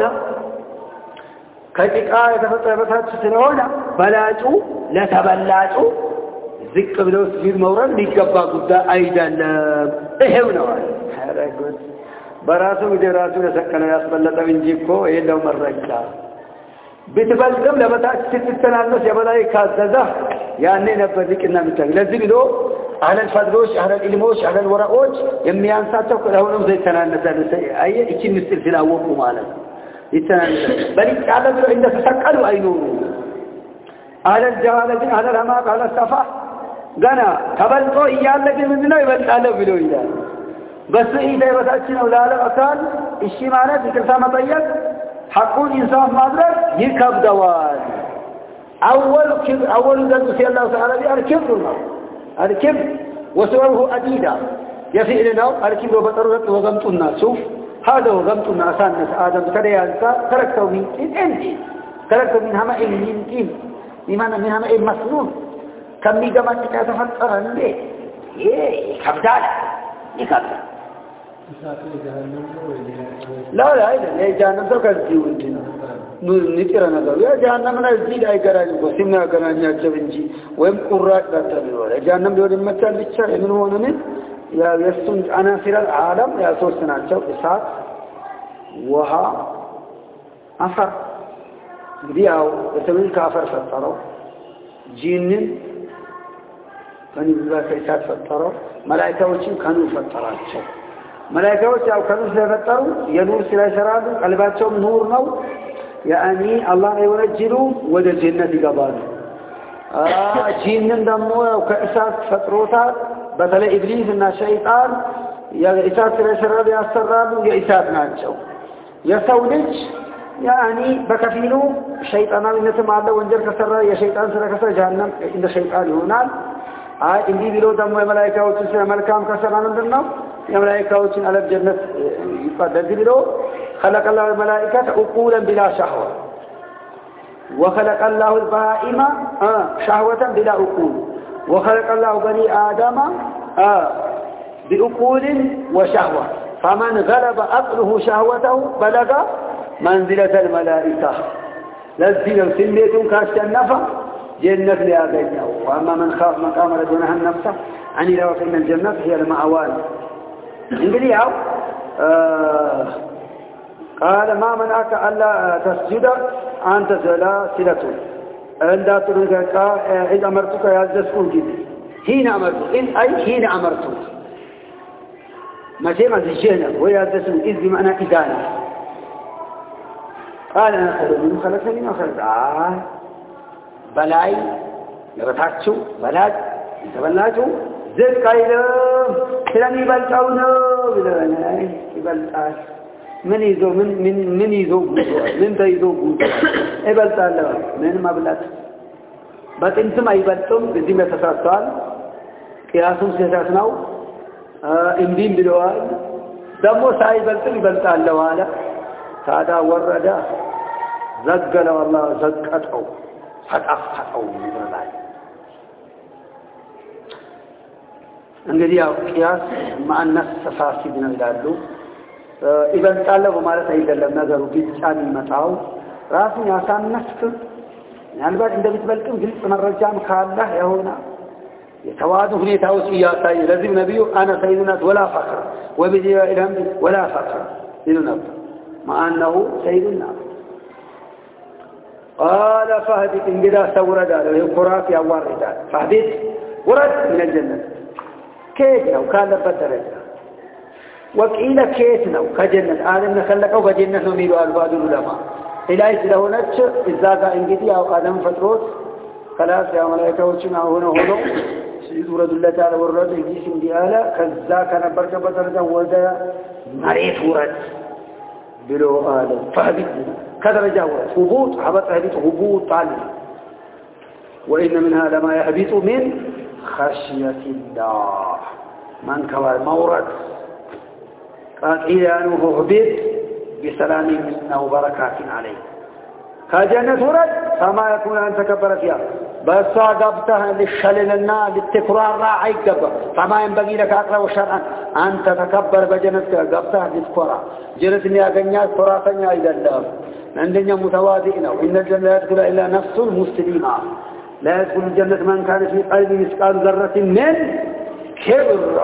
ከጭቃ የተፈጠረ በታች ስለሆነ በላጩ ለተበላጩ ዝቅ ብለው ሲል መውረድ ሊገባ ጉዳይ አይደለም ይሄው ነው አረጋግጥ በራሱ ወደራሱ ለሰከለው ያስበለጠው እንጂ እኮ የለው መረጃ በተበልደም ለበታች ስትተናነስ የበላይ ካዘዛ ያኔ ነበር ሊቅና ምታግ ለዚህ ብሎ አህለን ፈድሮች አህለን ኢልሞች አህለን ወራዎች የሚያንሳቸው ከሆነም ዘይተናነሳል አየ እቺ ምስል ስላወቁ ማለት ይተናነሳል በሊቅ ያለ ብሎ እንደተሰቀሉ አይኖሩ አህለን ጀሃለትን አህለን አማቅ አህለን ሰፋ ገና ተበልጦ እያለ ግን ምንድነው ይበልጣል ብሎ ይላል بس إذا يبتأتنا ولا لا أكال الشيء معناه بكرسا مطيب حقون إنسان مدرك يكب دوال أول كبر أول ذلك سي الله تعالى بي الكبر الكبر وسوره أديدا يفعل نوع الكبر وبطرت وغمت الناس شوف هذا وغمت الناس الناس آدم كده ينسى تركته من كين أنت تركته من همائل من كين لماذا من همائل مسنون كم يجمع تكاتفت أرنبه إيه كبدال يكبر لا لا لا جهنم تو كذي وندنا نيترا نغا يا جهنم نا زيد اي غراج وسمنا غراج جبنجي ويم قراط تاتل ولا جهنم دور يمتال ብቻ ምን ሆነን ያ የሱን አናሲራ ዓለም ያ ሶስት ናቸው እሳት ውሃ አፈር እንግዲያው በተምን ካፈር ፈጠረው ጂንን ከንብዛ ከእሳት ፈጠረው መላእክቶችን ከኑ ፈጠራቸው መላእክቶች ያው ከኑ ስለፈጠሩ የኑር ስራ ይሰራሉ ቀልባቸው ኑር ነው ያኒ አላህ ይወነጅሉ ወደ ጀነት ይገባሉ አ ጂንን ደግሞ ከእሳት ፈጥሮታል በተለይ ኢብሊስ እና ሸይጣን የእሳት ስራ ይሰራሉ ያሰራሉ የእሳት ናቸው የሰው ልጅ ያኒ በከፊሉ ሸይጣናዊነትም አለ ወንጀል ከሰራ የሸይጣን ስራ ከሰራ ጀሃነም እንደ ሸይጣን ይሆናል አይ እንዲህ ቢሎ ደግሞ የመላእክቶችን ስራ መልካም ከሰራ ምንድነው የመላእክቶችን አለ ጀነት ይፈደድ ቢሎ خلق الله الملائكه عقولا بلا شهوه وخلق الله البهائم شهوه بلا عقول وخلق الله بني ادم بعقول وشهوه فمن غلب عقله شهوته بلغ منزله الملائكه لذي سميتم كاشنفه جنة لأغنيه وأما من خاف مقام رجونها النفس عن إلى وفإن الجنة هي المعوال انقليها آه قال ما منعك ألا تسجد أنت سلاسلة عند تلك إذا أمرتك يزدسكون جدي حين أمرتك إذ أي حين أمرتك ما شيء ما زجينا ويزدسون إذ بمعنى إذانا قال أنا خير منه خلقني ما خلق آه بلاي የበታችሁ በላጭ የተበላችሁ ዝቅ አይልም ስለሚበልጣው ነው ብለናል ይበልጣል ምን ይዞ ምን ምን ምን ይዞ ምን ተይዞ ይበልጣል ምን ማብላት በጥንትም አይበልጥም እዚህ ተሳስተዋል ቅያሱም ስህተት ነው እንዲም ብለዋል ደግሞ ሳይበልጥም ይበልጣል አለ ታዲያ ወረደ ዘገለው አላህ ዘቀጠው ፈጣፈጠው ይላል እንግዲህ ያው ቅያስ ማነስ ፋሲድ ነው ይላሉ ይበልጣል በማለት አይደለም ነገሩ ቢጫን ይመጣው ራስን ያሳነስክ ምናልባት እንደምትበልጥም ግልጽ መረጃም ካለህ ይሆና የተዋዱ ሁኔታዎች ያሳይ ለዚህ ነብዩ አና ሰይዱናት ወላ ፈክር ወቢዲ ኢልሃም ወላ ፈክር ይሉናል ማአነሁ ሰይዱና قال فهد انجدا سورد على القرات يوارد فهد ورد من الجنة كيف لو كان بدرجة وقيل كيف لو كجنة آدم خلقه بجنة نميلوا البعض العلماء إلهي له نتش إذا كان انجدي أو آدم فتروت خلاص يا ملائكة وشنا هنا هنا سورة الله تعالى ورد يجيس انديالا كذا كان بركة بدرجة وذا مريت ورد بلو آدم فهد كذا رجاوة هبوط حبط هبط هبوط عليه وإن منها لما يهبط من خشية الله من كوال مورد قال إذا أنه هبط بسلام منا وبركات عليه كجنة ورد فما يكون أن تكبر فيها بس قبتها للشللنا للتكرار راعي قبر فما ينبغي لك أقرأ شرعا أن تتكبر بجنة قبتها للكرة جنة أغنيات فراتنيا إلى الله عندنا متواضعين إن الجنة لا يدخل إلا نفس مسلمة لا يدخل الجنة من كان في قلبه مثقال ذرة من كبر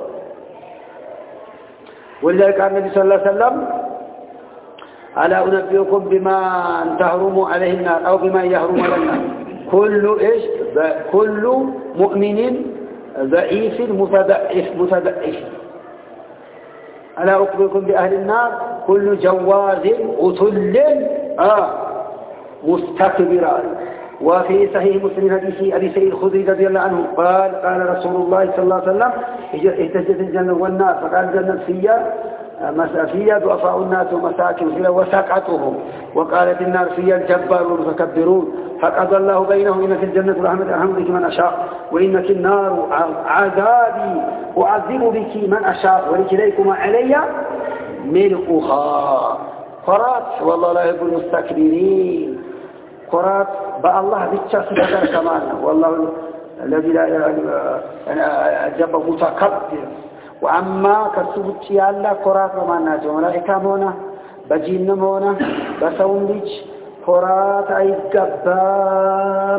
ولذلك قال النبي صلى الله عليه وسلم ألا أنبئكم بما تحرم عليه النار أو بما يحرم على النار كل إيش كل مؤمن ضعيف متضعف متضعف ألا أخبركم بأهل النار كل جواز عتل آه مستكبر وفي صحيح مسلم حديث أبي سعيد الخدري رضي الله عنه قال قال رسول الله صلى الله عليه وسلم اهتزت الجنة والنار فقال الجنة فيها فيها ضعفاء الناس ومساكن فيها وسقطهم وقالت النار فيها الجبار والمتكبرون فقضى الله بينهم إن في الجنة رحمة أحمدك من أشاء وإنك النار عذابي أعذب بك من أشاء ولكليكم علي ملؤها قرات والله لا يحب المستكبرين قرات بأ الله بالشخص هذا كمان والله الذي لا جب متكبر وأما كسبت يا الله قرات وما ناجي ملائكة مونا بجين مونا بسون ليش قرات أي قبام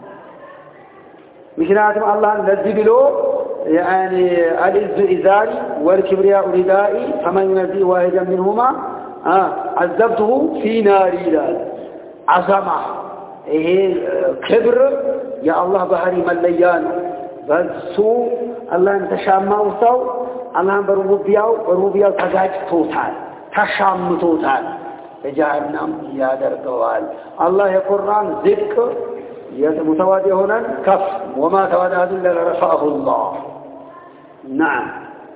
مكناتهم الله الذي بلو يعني العز إزاري والكبرياء ردائي فمن ينزي واحدا منهما آه عذبته في ناري لال عظمة إيه كبر يا الله بهري مليان بسو الله انتشامه وصو الله بربوبياو بربوبياو تزاج توتال تشام توتال جهنم يا درقوال الله يقران ذكر متواضع هنا كف وما تواضع إلا رفعه الله نعم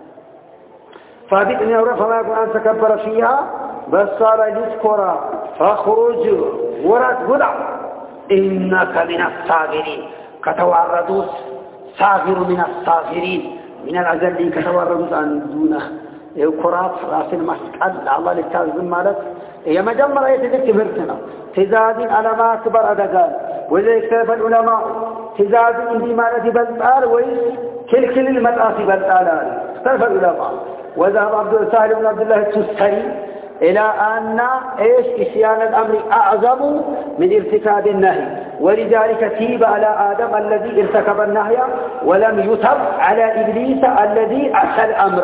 فهذه أن فما يكون أن تكبر فيها بس صار يذكر فخرج ورد ودع إنك من الصاغرين كتواردوس صاغر من الصاغرين من الأزلين كتواردوس عن دونه القرات راس المسكال الله للتعظيم مالك هي مجمرة يتذكر مرتنا تزاد على ما أكبر أدقال وإذا اكتب العلماء تزاد عندي مالة بلطال وإذا كل كل المدعاة بلطال اختلف العلماء وذهب عبد السهل بن عبد الله التستري إلى أن إيش إسيان الأمر أعظم من ارتكاب النهي ولذلك تيب على آدم الذي ارتكب النهي ولم يتب على إبليس الذي أخذ الأمر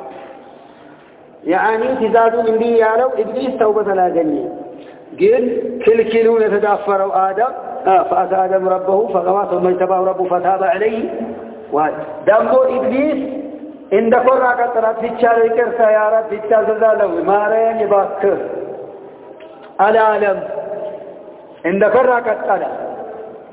يعني تزاد من بي يالو إبليس توبة لا جنيه قل كل كيلو يتدافروا آدم آه فأتى آدم ربه فغوى ثم اجتباه ربه فتاب عليه ودمو إبليس إن دخل قطرات في الشارع كرسا يا رب في التزالو مارين يباكر العالم إن دخل قطرات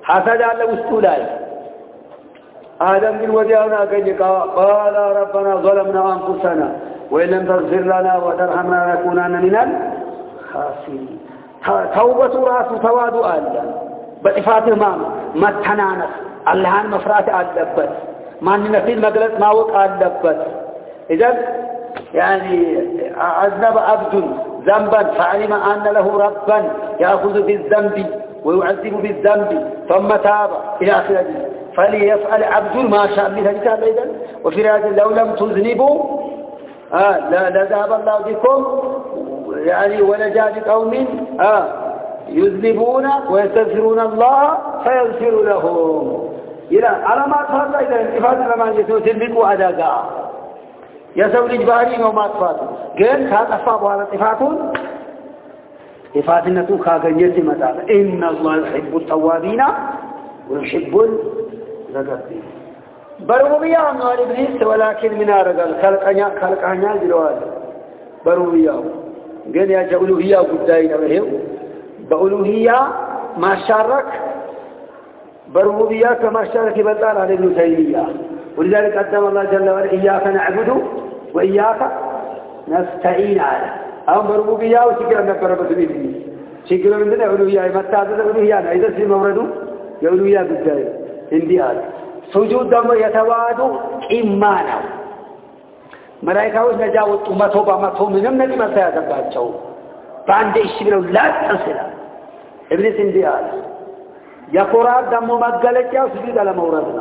حسد على وستولاي آدم من وديانا قال ربنا ظلمنا أنفسنا وإن لم تغفر لنا وترحمنا لنكونن من الخاسرين توبة راس توادو الله بإفات المام ما تنانس اللهان مفرات أدبت ما ننفذ مجلس ما وقع أدبت إذن يعني أذنب عبد ذنبا فعلم أن له ربا يأخذ بالذنب ويعذب بالذنب ثم تاب إلى آخره فليفعل عبد ما شاء من ذلك أيضا وفي هذا لو لم تذنبوا آه لا لذهب الله بكم يعني ولجاء بقوم آه يذنبون ويستغفرون الله فيغفر لهم إلى على ما تفضل إذا انتفاض لما يتنبقوا أداء يسوي الجبارين وما تفاضل قال كان أصابوا على اتفاقون إفادنة خاقنية مدار إن الله يحب التوابين ويحب الرقابين برمومية عمنا إبليس ولكن من أرقل خلقنا خلقنا جلوال برمومية قال يا جأولوهية وقدائنا وهيو بأولوهية ما شارك برمومية كما شارك بلدان على ابن تيمية ولذلك قدم الله جل وعلا إياك نعبد وإياك نستعين على أم برمومية وشكرا نبرا بسبيل شكرا من ذلك أولوهية متى أولوهية إذا في مورد يأولوهية قدائنا انديال سجود دم يتوادو إيمانا ملائكة نجاوت أمته بأمته منهم نجي مسايا تبعتشو فعند إشبروا لا تصل إبليس انديال يقرأ دم مقالك يا سجود على موردنا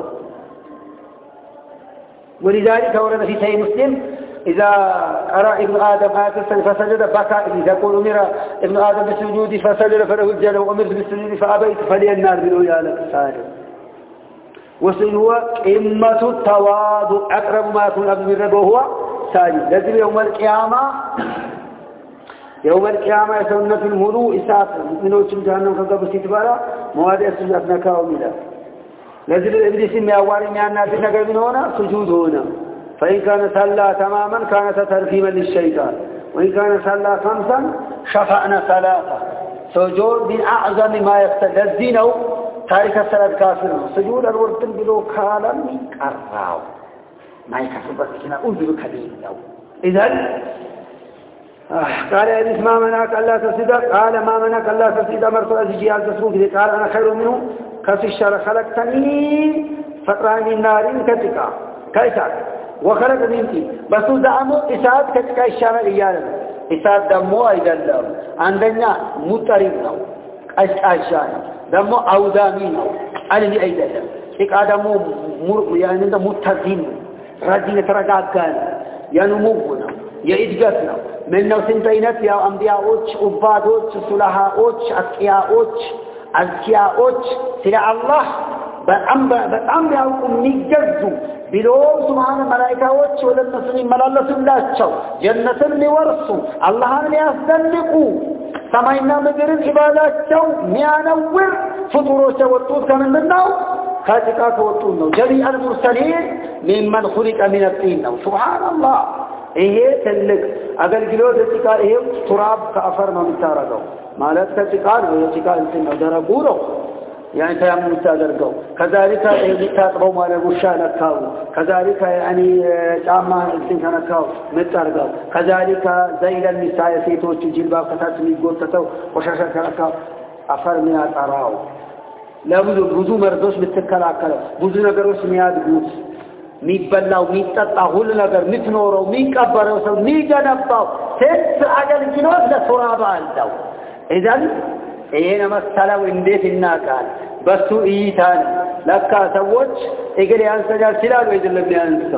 ولذلك ورد في سيد مسلم إذا أرى ابن آدم آية فسجد بكى إذا يقول أمر ابن آدم بالسجود فسجد فله الجنة وأمرت بالسجود فأبيت فلي النار بالويا لك ساجد وسنوى قمة التواضع أقرب ما يكون أبن من ربه هو ساجد لذلك يوم القيامة يوم القيامة يسونة الملوء إساءة مؤمنوش جهنم كذب ستبارا مواد السجود نكاو ملا لذلك إبليس ميواري ميانا في نقر من هنا سجود هنا فإن كان صلى تماما كانت تركيما للشيطان وإن كان صلى خمسا شفعنا ثلاثة سجود من أعظم ما يقتل الدين تاريخ السلام كافر سجود الورتن بلو كالا مكراو ما يكفر بس كنا أنزل كبير له إذن قال يا إبليس ما منعك ألا تسجد قال ما منعك ألا تسجد أمرت أزجي على تسجد قال أنا خير منه كفي الشر خلقتني فقراني النار كتكا كيسا وخلق منتي بس دعمو إساد كتكا الشر إيانا إساد دمو أيضا له عندنا مطرب له أشعشان دمو أودامين أنا أيضا إك آدمو مر يعني ده متزين رجل ترجعكان ينمونا يإدجسنا من نوسين بينات يا أنبياء أوتش أباد أوتش سلها أوتش أسكياء أوتش أزكياء أوتش سلا الله بأم بأم يوم نجزو بلوم سبحان الملائكة أوتش ولا النصرين ملالة سلاتشو جنة لورسو الله أن يصدقوا سمعنا مجرد عباداتشو ميانور فطروشو والطول كمن منه خاتقات والطول جميع المرسلين ممن خلق من الطين سبحان الله إيه تلك أقل جلوز اتقال إيه تراب كأفر ما مستارقو مالات كاتقال ويتقال انتنا درقورو يعني تيامن مستادرقو كذلك إيه مستاقبو مالا غشا نكاو كذلك يعني جاما انتنا نكاو مستارقو كذلك زيل النساء سيتوش جلباب كتات ميقول تتو وشاشا كنكاو أفر من أتراو لا بزو بزو مردوش بتكالاكالو بزو نگروش مياد بوز ሚበላው ሚጠጣው ሁሉ ነገር ምትኖረው ሚቀበረው ሰው ሚገነባው ሴት አገልግሎት ለሱራባ አለው ኢዳን ይሄን መሰለው እንዴት ይናቃል በሱ እይታን ለካ ሰዎች እግር ያንሰጃል ይችላል ወይ አይደለም ያንሰው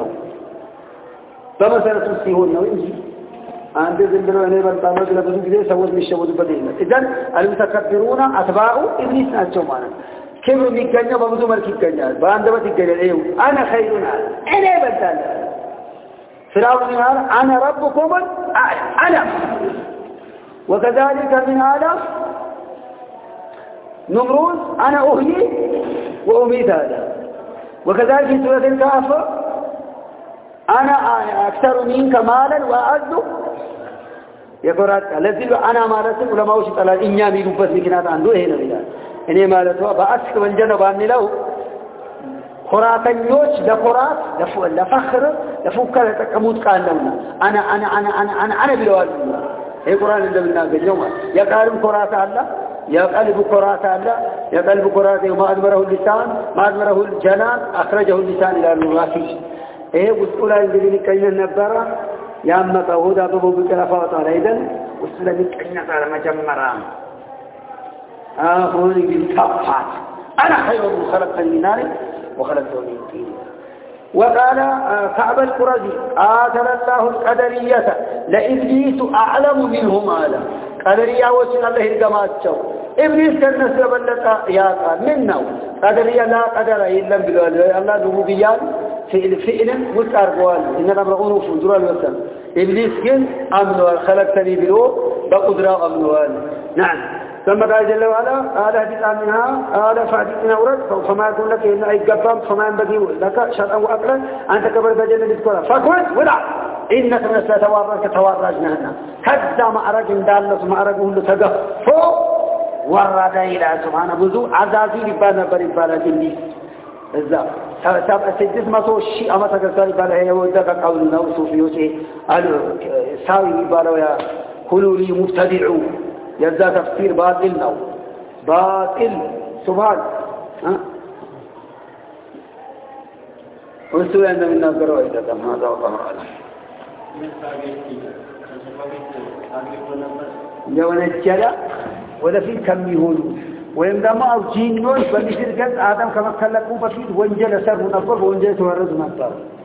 በመሰረቱ ሲሆን ነው እንጂ አንድ ዝም ብሎ እኔ በልጣለሁ ለብዙ ጊዜ ሰዎች የሚሸወዱበት ይሄን ኢዳን አልሙተከብሩና አትባኡ ኢብሊስ ናቸው ማለት كبر ميكانيا بمزو ملك يكانيا باندبت يكانيا ايو انا خيرنا انا بلتان فرعون قال انا ربكم انا وكذلك من هذا نمرود انا اهيي واميت هذا وكذلك في سورة الكهف انا اكثر منك مالا واعز يقول الذي انا مالتي ولما وشي طلال انيا ميلوبت مكنات عنده هنا بلاد እኔ ማለት ነው በአስክ ወንጀል ነው ባንለው ኩራተኞች ለኩራት ለፈخر ለፉከራ ተጠቀሙት ቃል ነውና አና አና አና አና አና አና ብለዋል ይሄ ቁርአን እንደምናገኘው ማለት የቃልም ኩራት አለ የቀልብ ኩራት አለ የቀልብ ኩራት ማድመረው ሊሳን ማድመረው ጀናን አخرجه اللسان الى الرافي ይሄ ውስጡ ላይ እንግዲህ ሊቀየር ነበር ያመጣው ወዳ በቦ ቢቀራፋው አይደል ውስጥ ላይ ሊቀየር ለመጀመሪያ አሁን እንግዲህ ተፋት انا خير خلقني من نار وخلقته من طين وقال كعب القرظي آتنا الله القدرية لإبليس أعلم منهم آلا قدرية وسن الله الجماعة إبليس كان نسل بلتا يا قال منه قدرية لا قدر إلا بالله الله ربوبيان فعل فعل متأرقوال إن الأمر أنوف جرى الوسن إبليس كن أمنوال خلقتني بلو بقدرة أمنوال نعم ثم قال جل وعلا قال اهبط منها قال فاعتنا ورد فما يكون لك إلا أي قبام فما ينبغي لك شرعا وأقلا أن تكبر بجنة بذكرة فكل ولا إنك من ستوارك توارجنا هنا كذا ما أرج دالس ما أرج كله تقفو ورد إلى سبحانه بذو عزازي ربنا بربنا جلي إذا سبب سجد ما تو شيء أما تكسر بله هي وذاك قولنا وصوفيوسي قالوا ساوي بالله يا كلوا لي مبتدعوا يزا تفسير باطل نو باطل سبحان ها وسوى أن من نقرأ إذا تم هذا والله أعلم يوم الجلة ولا في كم يهولون ويندم أو جينون بمثل كذا آدم كما خلقوا بفيد وانجل سره نقر وانجل تورد نقر